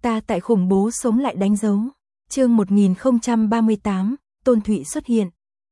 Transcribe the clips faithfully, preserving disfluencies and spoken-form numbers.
Ta tại khủng bố sống lại đánh dấu. Chương một nghìn không trăm ba mươi tám, Tôn Thụy xuất hiện.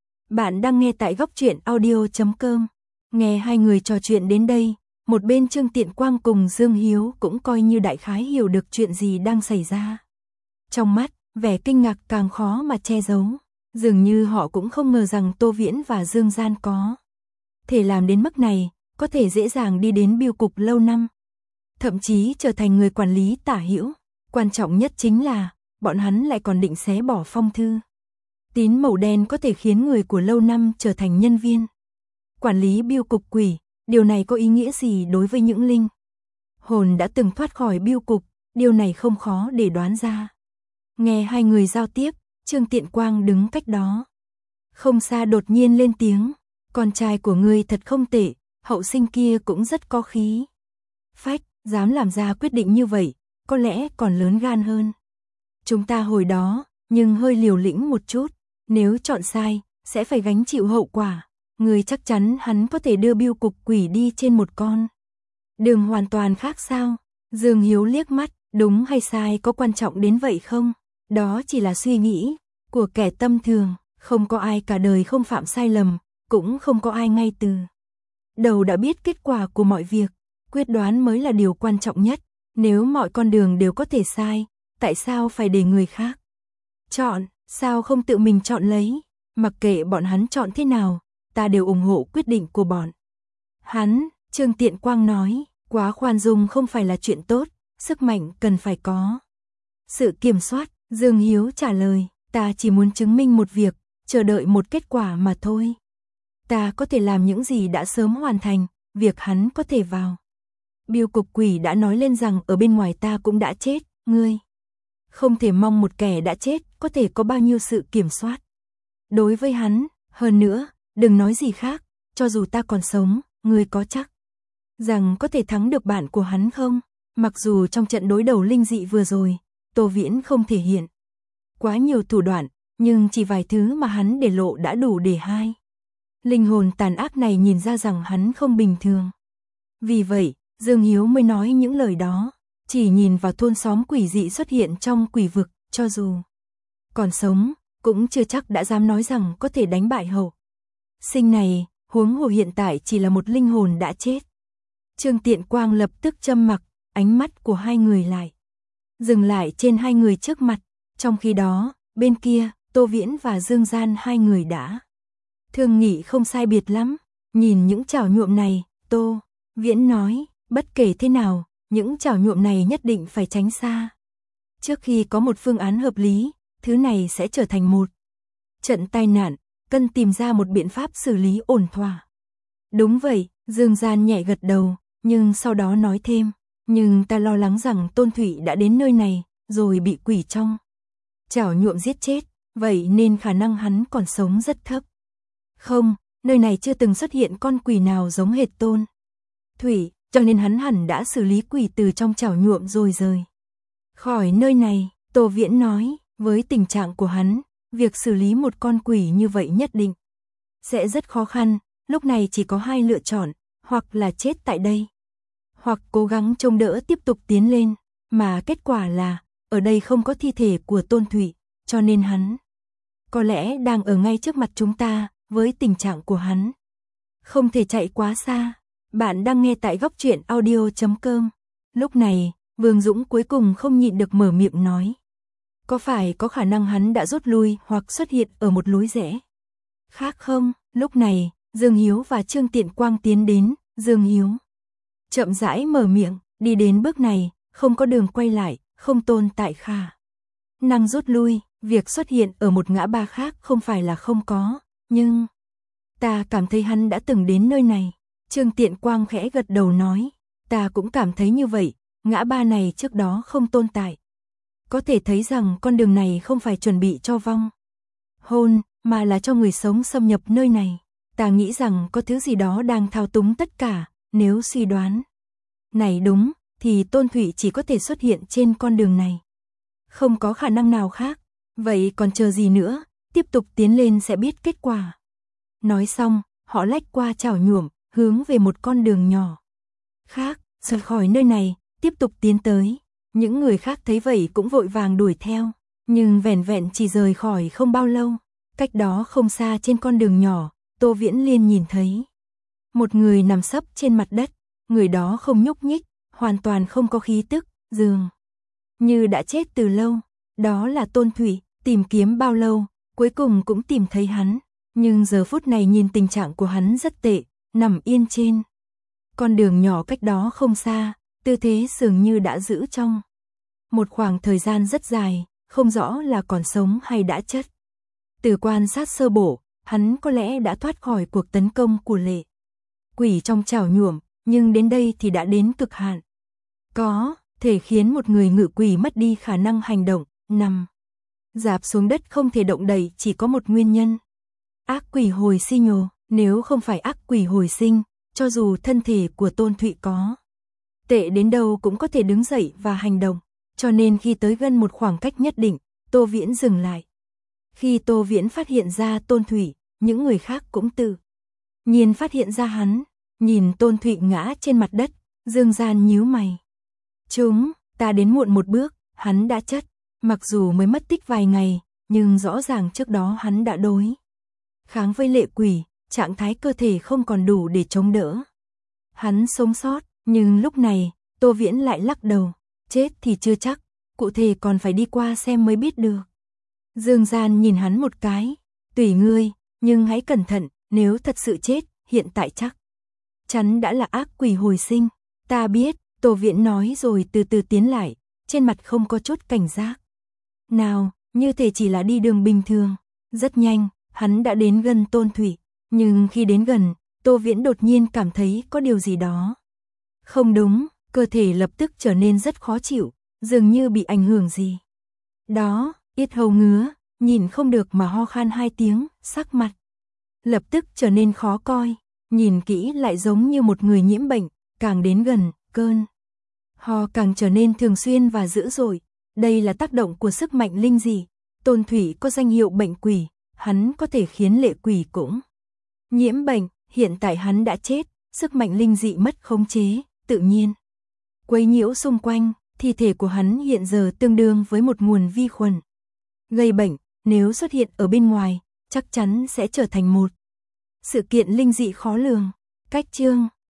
Bạn đang nghe tại góc truyện audio chấm com. Nghe hai người trò chuyện đến đây, một bên Trương Tiện Quang cùng Dương Hiếu cũng coi như đại khái hiểu được chuyện gì đang xảy ra. Trong mắt, vẻ kinh ngạc càng khó mà che giấu. Dường như họ cũng không ngờ rằng Tô Viễn và Dương Gian có thể làm đến mức này, có thể dễ dàng đi đến bưu cục lâu năm. Thậm chí trở thành người quản lý tả hữu. Quan trọng nhất chính là, bọn hắn lại còn định xé bỏ phong thư. Tín màu đen có thể khiến người của lâu năm trở thành nhân viên. Quản lý bưu cục quỷ, điều này có ý nghĩa gì đối với những linh hồn đã từng thoát khỏi bưu cục, điều này không khó để đoán ra. Nghe hai người giao tiếp, Trương Tiện Quang đứng cách đó. Không xa đột nhiên lên tiếng, con trai của ngươi thật không tệ, hậu sinh kia cũng rất có khí phách, dám làm ra quyết định như vậy, có lẽ còn lớn gan hơn chúng ta hồi đó, nhưng hơi liều lĩnh một chút, nếu chọn sai, sẽ phải gánh chịu hậu quả. Ngươi chắc chắn hắn có thể đưa bưu cục quỷ đi trên một con đường hoàn toàn khác sao? Dương Hiếu liếc mắt, đúng hay sai có quan trọng đến vậy không? Đó chỉ là suy nghĩ của kẻ tâm thường, không có ai cả đời không phạm sai lầm, cũng không có ai ngay từ đầu đã biết kết quả của mọi việc. Quyết đoán mới là điều quan trọng nhất. Nếu mọi con đường đều có thể sai, tại sao phải để người khác chọn, sao không tự mình chọn lấy? Mặc kệ bọn hắn chọn thế nào, ta đều ủng hộ quyết định của bọn hắn. Trương Tiện Quang nói, quá khoan dung không phải là chuyện tốt, sức mạnh cần phải có sự kiểm soát. Dương Hiếu trả lời, ta chỉ muốn chứng minh một việc, chờ đợi một kết quả mà thôi. Ta có thể làm những gì đã sớm hoàn thành, việc hắn có thể vào bưu cục quỷ đã nói lên rằng ở bên ngoài ta cũng đã chết, ngươi không thể mong một kẻ đã chết có thể có bao nhiêu sự kiểm soát đối với hắn. Hơn nữa, đừng nói gì khác, cho dù ta còn sống, ngươi có chắc rằng có thể thắng được bạn của hắn không? Mặc dù trong trận đối đầu linh dị vừa rồi, Tô Viễn không thể hiện quá nhiều thủ đoạn, nhưng chỉ vài thứ mà hắn để lộ đã đủ để hai linh hồn tàn ác này nhìn ra rằng hắn không bình thường. Vì vậy, Dương Hiếu mới nói những lời đó. Chỉ nhìn vào thôn xóm quỷ dị xuất hiện trong quỷ vực, cho dù còn sống, cũng chưa chắc đã dám nói rằng có thể đánh bại hậu sinh này, huống hồ hiện tại chỉ là một linh hồn đã chết. Trương Tiện Quang lập tức châm mặc, ánh mắt của hai người lại dừng lại trên hai người trước mặt. Trong khi đó, bên kia, Tô Viễn và Dương Gian hai người đã thương nghị không sai biệt lắm. Nhìn những chảo nhuộm này, Tô Viễn nói, bất kể thế nào, những chảo nhuộm này nhất định phải tránh xa. Trước khi có một phương án hợp lý, thứ này sẽ trở thành một trận tai nạn, cần tìm ra một biện pháp xử lý ổn thỏa. Đúng vậy, Dương Gian nhẹ gật đầu, nhưng sau đó nói thêm, nhưng ta lo lắng rằng Tôn Thụy đã đến nơi này, rồi bị quỷ trong chảo nhuộm giết chết, vậy nên khả năng hắn còn sống rất thấp. Không, nơi này chưa từng xuất hiện con quỷ nào giống hệt Tôn Thụy, cho nên hắn hẳn đã xử lý quỷ từ trong chảo nhuộm rồi rời khỏi nơi này. Tô Viễn nói, với tình trạng của hắn, việc xử lý một con quỷ như vậy nhất định sẽ rất khó khăn. Lúc này chỉ có hai lựa chọn, hoặc là chết tại đây, hoặc cố gắng trông đỡ tiếp tục tiến lên. Mà kết quả là, ở đây không có thi thể của Tôn Thụy, cho nên hắn có lẽ đang ở ngay trước mặt chúng ta. Với tình trạng của hắn, không thể chạy quá xa. Bạn đang nghe tại góc truyện audio chấm com. Lúc này, Vương Dũng cuối cùng không nhịn được mở miệng nói, có phải có khả năng hắn đã rút lui hoặc xuất hiện ở một lối rẽ khác không? Lúc này, Dương Hiếu và Trương Tiện Quang tiến đến. Dương Hiếu chậm rãi mở miệng, đi đến bước này, không có đường quay lại, không tồn tại khả năng rút lui. Việc xuất hiện ở một ngã ba khác không phải là không có, nhưng ta cảm thấy hắn đã từng đến nơi này. Trương Tiện Quang khẽ gật đầu nói, ta cũng cảm thấy như vậy, ngã ba này trước đó không tồn tại. Có thể thấy rằng con đường này không phải chuẩn bị cho vong hồn, mà là cho người sống xâm nhập nơi này. Ta nghĩ rằng có thứ gì đó đang thao túng tất cả. Nếu suy đoán này đúng, thì Tôn Thụy chỉ có thể xuất hiện trên con đường này, không có khả năng nào khác. Vậy còn chờ gì nữa, tiếp tục tiến lên sẽ biết kết quả. Nói xong, họ lách qua chảo nhuộm, hướng về một con đường nhỏ khác, rời khỏi nơi này, tiếp tục tiến tới. Những người khác thấy vậy cũng vội vàng đuổi theo, nhưng vẻn vẹn chỉ rời khỏi không bao lâu, cách đó không xa trên con đường nhỏ, Tô Viễn Liên nhìn thấy một người nằm sấp trên mặt đất, người đó không nhúc nhích, hoàn toàn không có khí tức, dường như đã chết từ lâu. Đó là Tôn Thụy, tìm kiếm bao lâu, cuối cùng cũng tìm thấy hắn, nhưng giờ phút này nhìn tình trạng của hắn rất tệ, nằm yên trên con đường nhỏ cách đó không xa, tư thế dường như đã giữ trong một khoảng thời gian rất dài, không rõ là còn sống hay đã chết. Từ quan sát sơ bộ, hắn có lẽ đã thoát khỏi cuộc tấn công của lệ quỷ trong chảo nhuộm, nhưng đến đây thì đã đến cực hạn. Có thể khiến một người ngự quỷ mất đi khả năng hành động, nằm rạp xuống đất không thể động đậy chỉ có một nguyên nhân. Ác quỷ hồi sinh nhồ, nếu không phải ác quỷ hồi sinh, cho dù thân thể của Tôn Thụy có tệ đến đâu cũng có thể đứng dậy và hành động, cho nên khi tới gần một khoảng cách nhất định, Tô Viễn dừng lại. Khi Tô Viễn phát hiện ra Tôn Thụy, những người khác cũng tự nhiên phát hiện ra hắn, nhìn Tôn Thụy ngã trên mặt đất, Dương Gian nhíu mày. Chúng, ta đến muộn một bước, hắn đã chết, mặc dù mới mất tích vài ngày, nhưng rõ ràng trước đó hắn đã đối kháng với lệ quỷ, trạng thái cơ thể không còn đủ để chống đỡ. Hắn sống sót, nhưng lúc này, Tô Viễn lại lắc đầu, chết thì chưa chắc, cụ thể còn phải đi qua xem mới biết được. Dương Gian nhìn hắn một cái, tùy ngươi, nhưng hãy cẩn thận, nếu thật sự chết, hiện tại chắc chắn đã là ác quỷ hồi sinh. Ta biết, Tô Viễn nói rồi từ từ tiến lại, trên mặt không có chút cảnh giác nào, như thể chỉ là đi đường bình thường. Rất nhanh, hắn đã đến gần Tôn Thụy, nhưng khi đến gần, Tô Viễn đột nhiên cảm thấy có điều gì đó không đúng, cơ thể lập tức trở nên rất khó chịu, dường như bị ảnh hưởng gì đó, yết hầu ngứa, nhìn không được mà ho khan hai tiếng, sắc mặt lập tức trở nên khó coi, nhìn kỹ lại giống như một người nhiễm bệnh, càng đến gần, cơn ho càng trở nên thường xuyên và dữ dội. Đây là tác động của sức mạnh linh dị. Tôn Thụy có danh hiệu bệnh quỷ, hắn có thể khiến lệ quỷ cũng nhiễm bệnh, hiện tại hắn đã chết, sức mạnh linh dị mất khống chế, tự nhiên quấy nhiễu xung quanh, thi thể của hắn hiện giờ tương đương với một nguồn vi khuẩn gây bệnh, nếu xuất hiện ở bên ngoài, chắc chắn sẽ trở thành một sự kiện linh dị khó lường. Cách chương